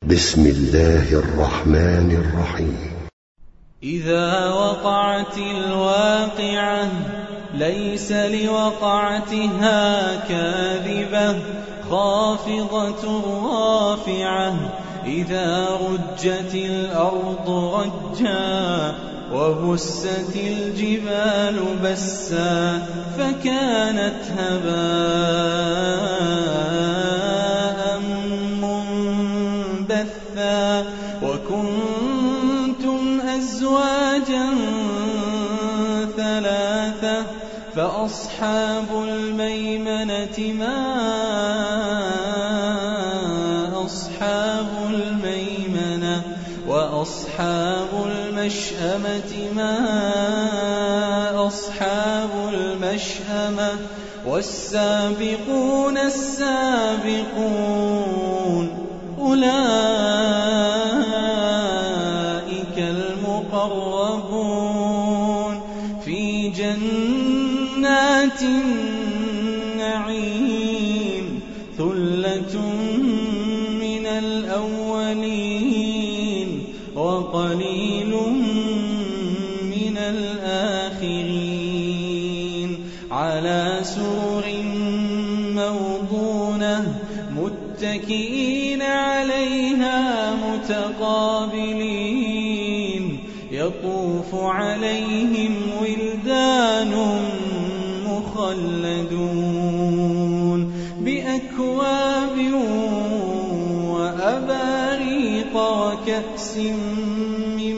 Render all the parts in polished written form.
بسم الله الرحمن الرحيم. إذا وقعت الواقعة ليس لوقعتها كاذبة خافضة رافعة إذا رجت الأرض رجا وبست الجبال بسا فكانت هباء منبثا وكنتم أزواجا ثلاثة فأصحاب الميمنة ما أصحاب الميمنة وأصحاب المشأمة ما أصحاب المشأمة والسابقون السابقون أولئك المقربون في جنات النعيم ثلة من الأولين وقليل من الآخرين على سرر موضونة متكئين عليها متقابلين يطوف عليهم ولدان مخلدون بأكواب وأباريق وكأس من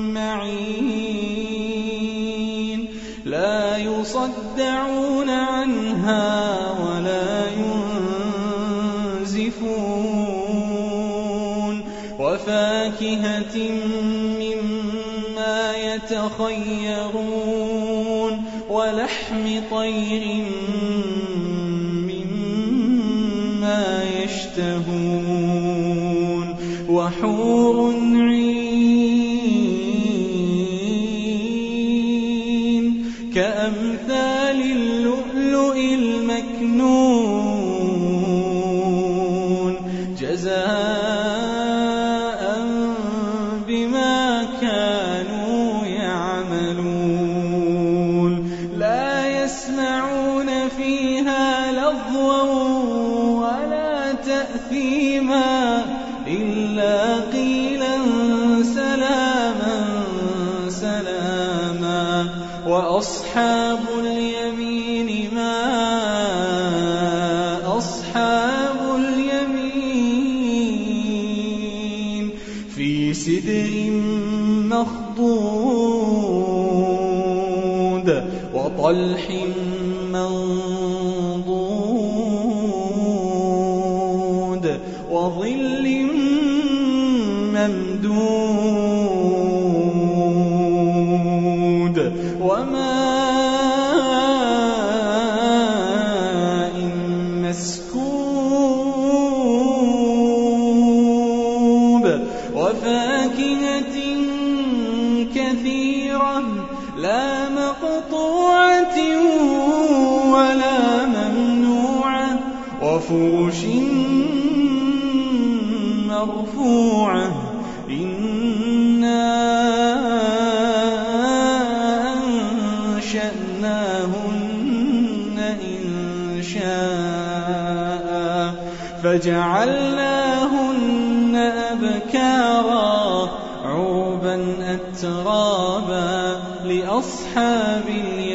معين لا يصدعون عنها ولا ينزفون وفاكهة مما يتخيرون ولحم طير مما يشتهون وحور عين كأمثال اللؤلؤ المكنون جزاء بما كانوا يعملون لا يسمعون فيها لغوا ولا تأثيما إلا قيلا سلاما سلاما وأصحاب اليمين ما أصحاب اليمين في سدر مخضود وطلح منضود وظل ممدود وماء مسكوب وفاكهة كثيرة لا مقطوعة ولا ممنوعة وفرش مرفوعة إنا أنشأناهن إنشاء فجعلناهن أبكارا عربا أترابا لأصحاب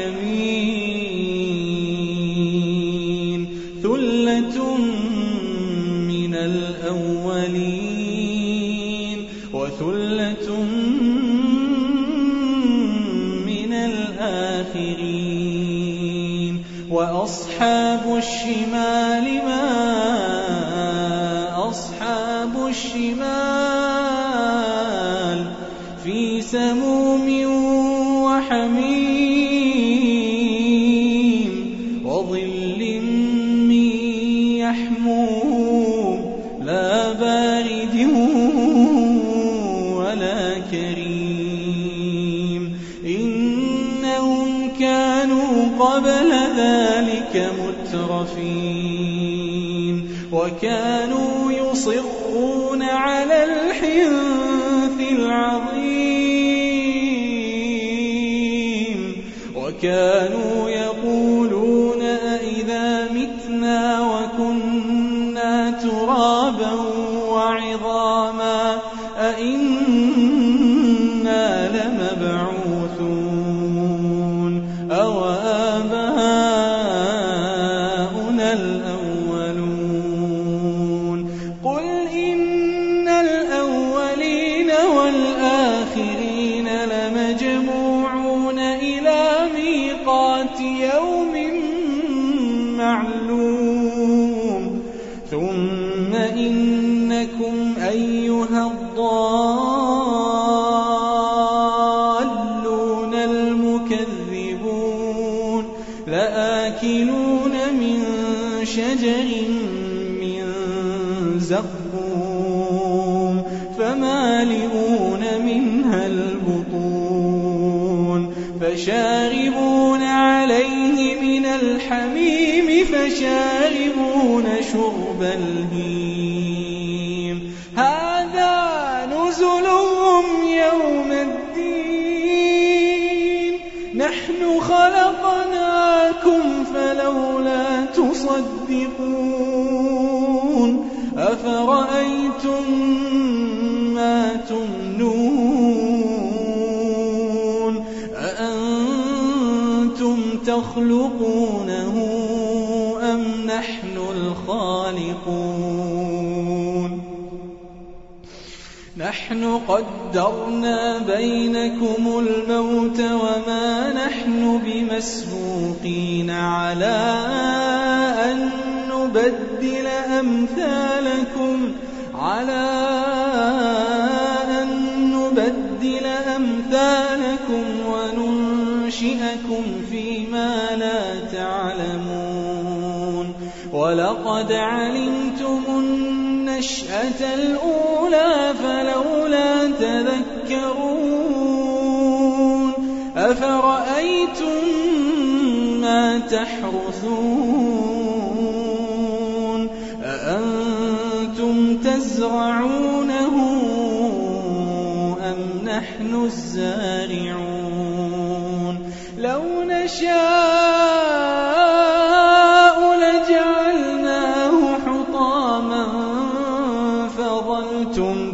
اليمين ثلة من الأولين وثلة من الآخرين وأصحاب الشمال ما أصحاب الشمال في سموم وحميم وظل من يحموم لا بارد ولا كريم إنهم كانوا قبل ذلك مترفين وكانوا يصرون على الإنث العظيم وكانوا يقولون أئذا متنا وكنا ترابا وعظاما أئنا لمبعوثون أو آباؤنا الأولون قل إن الأولين والآخرين لمجموعون إلى ميقات يوم معلوم ثم إنكم أيها الضالون المكذبون لآكلون من شجر من زقوم فمالئون منها البطون فشاربون عليه من الحميم فشاربون شرب الهيم هذا نزلهم يوم الدين نحن خلقناكم فلولا تصدقون أفرأيتم ما تمنون أأنتم تخلقونه أم نحن الخالقون نحن قدرنا بينكم الموت وما نحن بمسبوقين على أن نبدل أمثالكم وننشئكم فيما لا تعلمون ولقد علمتم النشأة الأولى فلولا تذكرون أفرأيتم ما تحرثون أأنتم تزرعونه أم نحن الزارعون لو نشاء لجعلناه حطاما فظلتم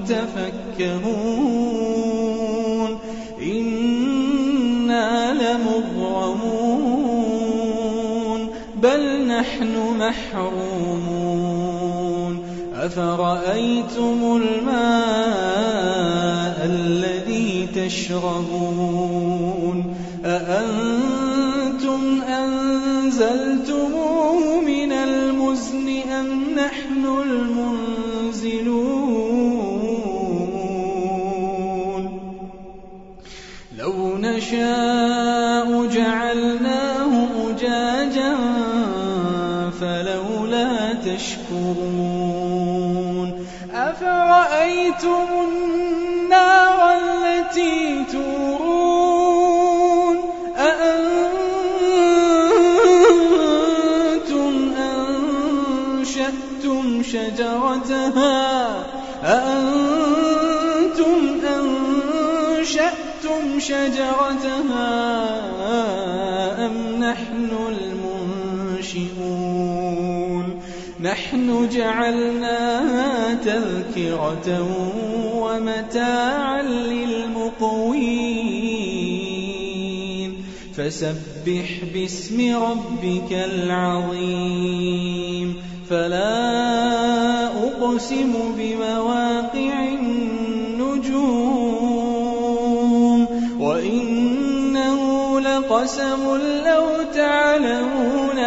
تفكهون إنا لمغرمون بل نحن محرومون أفرأيتم الماء الذي تشربون أأنتم أنزلتموه من المزن أم نحن المنزلون لو نشاء جعلناه أجاجا فلولا تشكرون أفرأيتم النار التي تورون أأنتم أنشأتم شجرتها أم نحن المنشئون نحن جعلناها تذكرة ومتاعا للمقوين فسبح باسم ربك العظيم فلا أقسم بمواقع النجوم وإنه لقسم لو تعلمون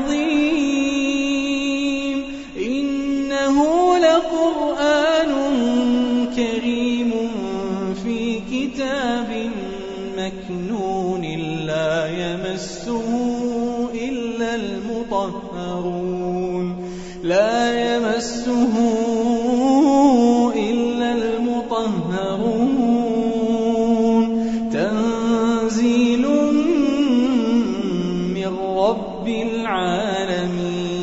عظيم إنه لقرآن كريم في كتاب مكنون لا يمسه إلا المطهرون تنزيل من رب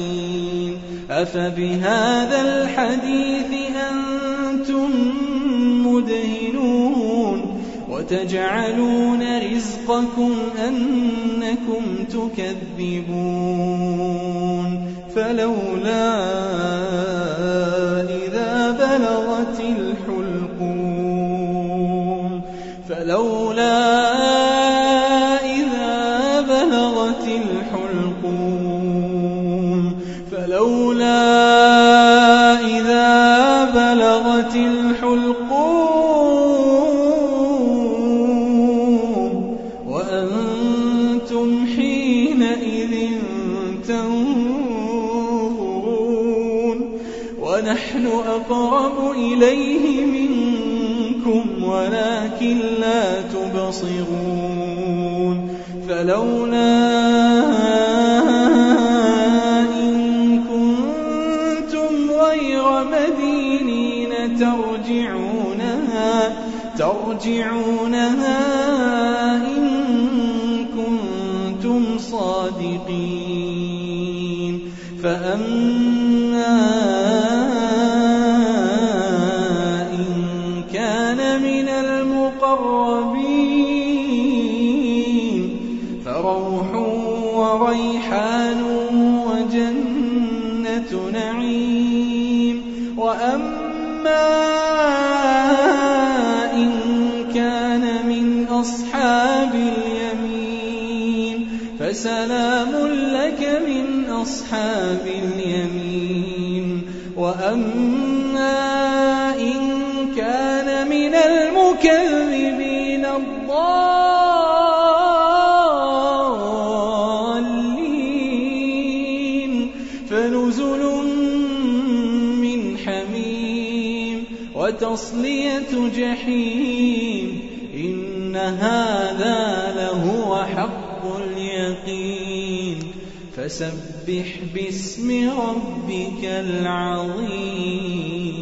العالمين أفبهذا الحديث أنتم مدهنون وتجعلون رزقكم أنكم تكذبون فلولا إذا بلغت الحلقوم وأنتم حينئذ تنظرون ونحن أقرب إليه منكم ولكن لا تبصرون فلولا إن كنتم غير مدينين ترجعونها إن كنتم صادقين فأما إن كان من المقربين فروح وريحان وجنة نعيم وأما إن كان من أصحاب اليمين فسلام لك من أصحاب اليمين وأما إن كان من المكذبين الضالين فنزل من حميم وتصلية جحيم إن هذا لهو حق اليقين فسبح باسم ربك العظيم